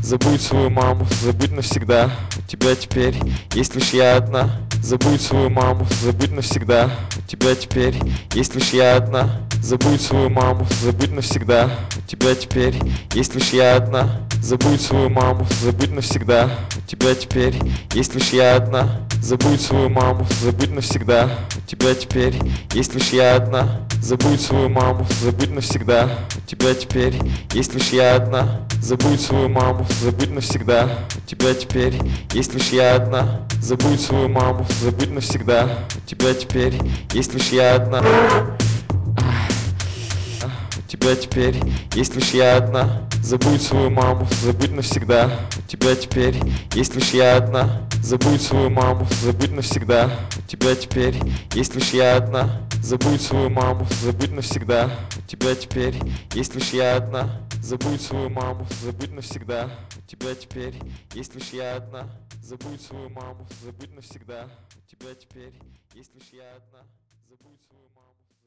Забудь свою маму, забудь навсегда. У тебя теперь есть лишь я одна. Забудь свою маму, забудь навсегда. У тебя теперь есть лишь я одна. Забудь свою маму, забудь навсегда. У тебя теперь есть лишь я одна. Забудь свою маму, забудь навсегда. У тебя теперь есть лишь я одна. Забудь свою маму, забудь навсегда. У тебя теперь есть лишь я одна. Забудь свою маму, забудь навсегда. У тебя теперь есть лишь я одна. Забудь свою маму, забудь навсегда. У тебя теперь есть лишь я одна. Забудь свою маму, забудь навсегда. У тебя теперь есть лишь я одна. У тебя теперь есть лишь я одна. Забудь свою маму, забудь навсегда. У тебя теперь есть лишь я одна. Забудь свою маму, забудь навсегда. У тебя теперь есть лишь я одна. Забудь свою маму, забудь навсегда. У тебя теперь есть лишь я одна. Забудь свою маму, забудь навсегда. У тебя теперь есть лишь я одна. Забудь свою маму, забудь навсегда. У тебя теперь есть лишь я одна. Забудь свою маму.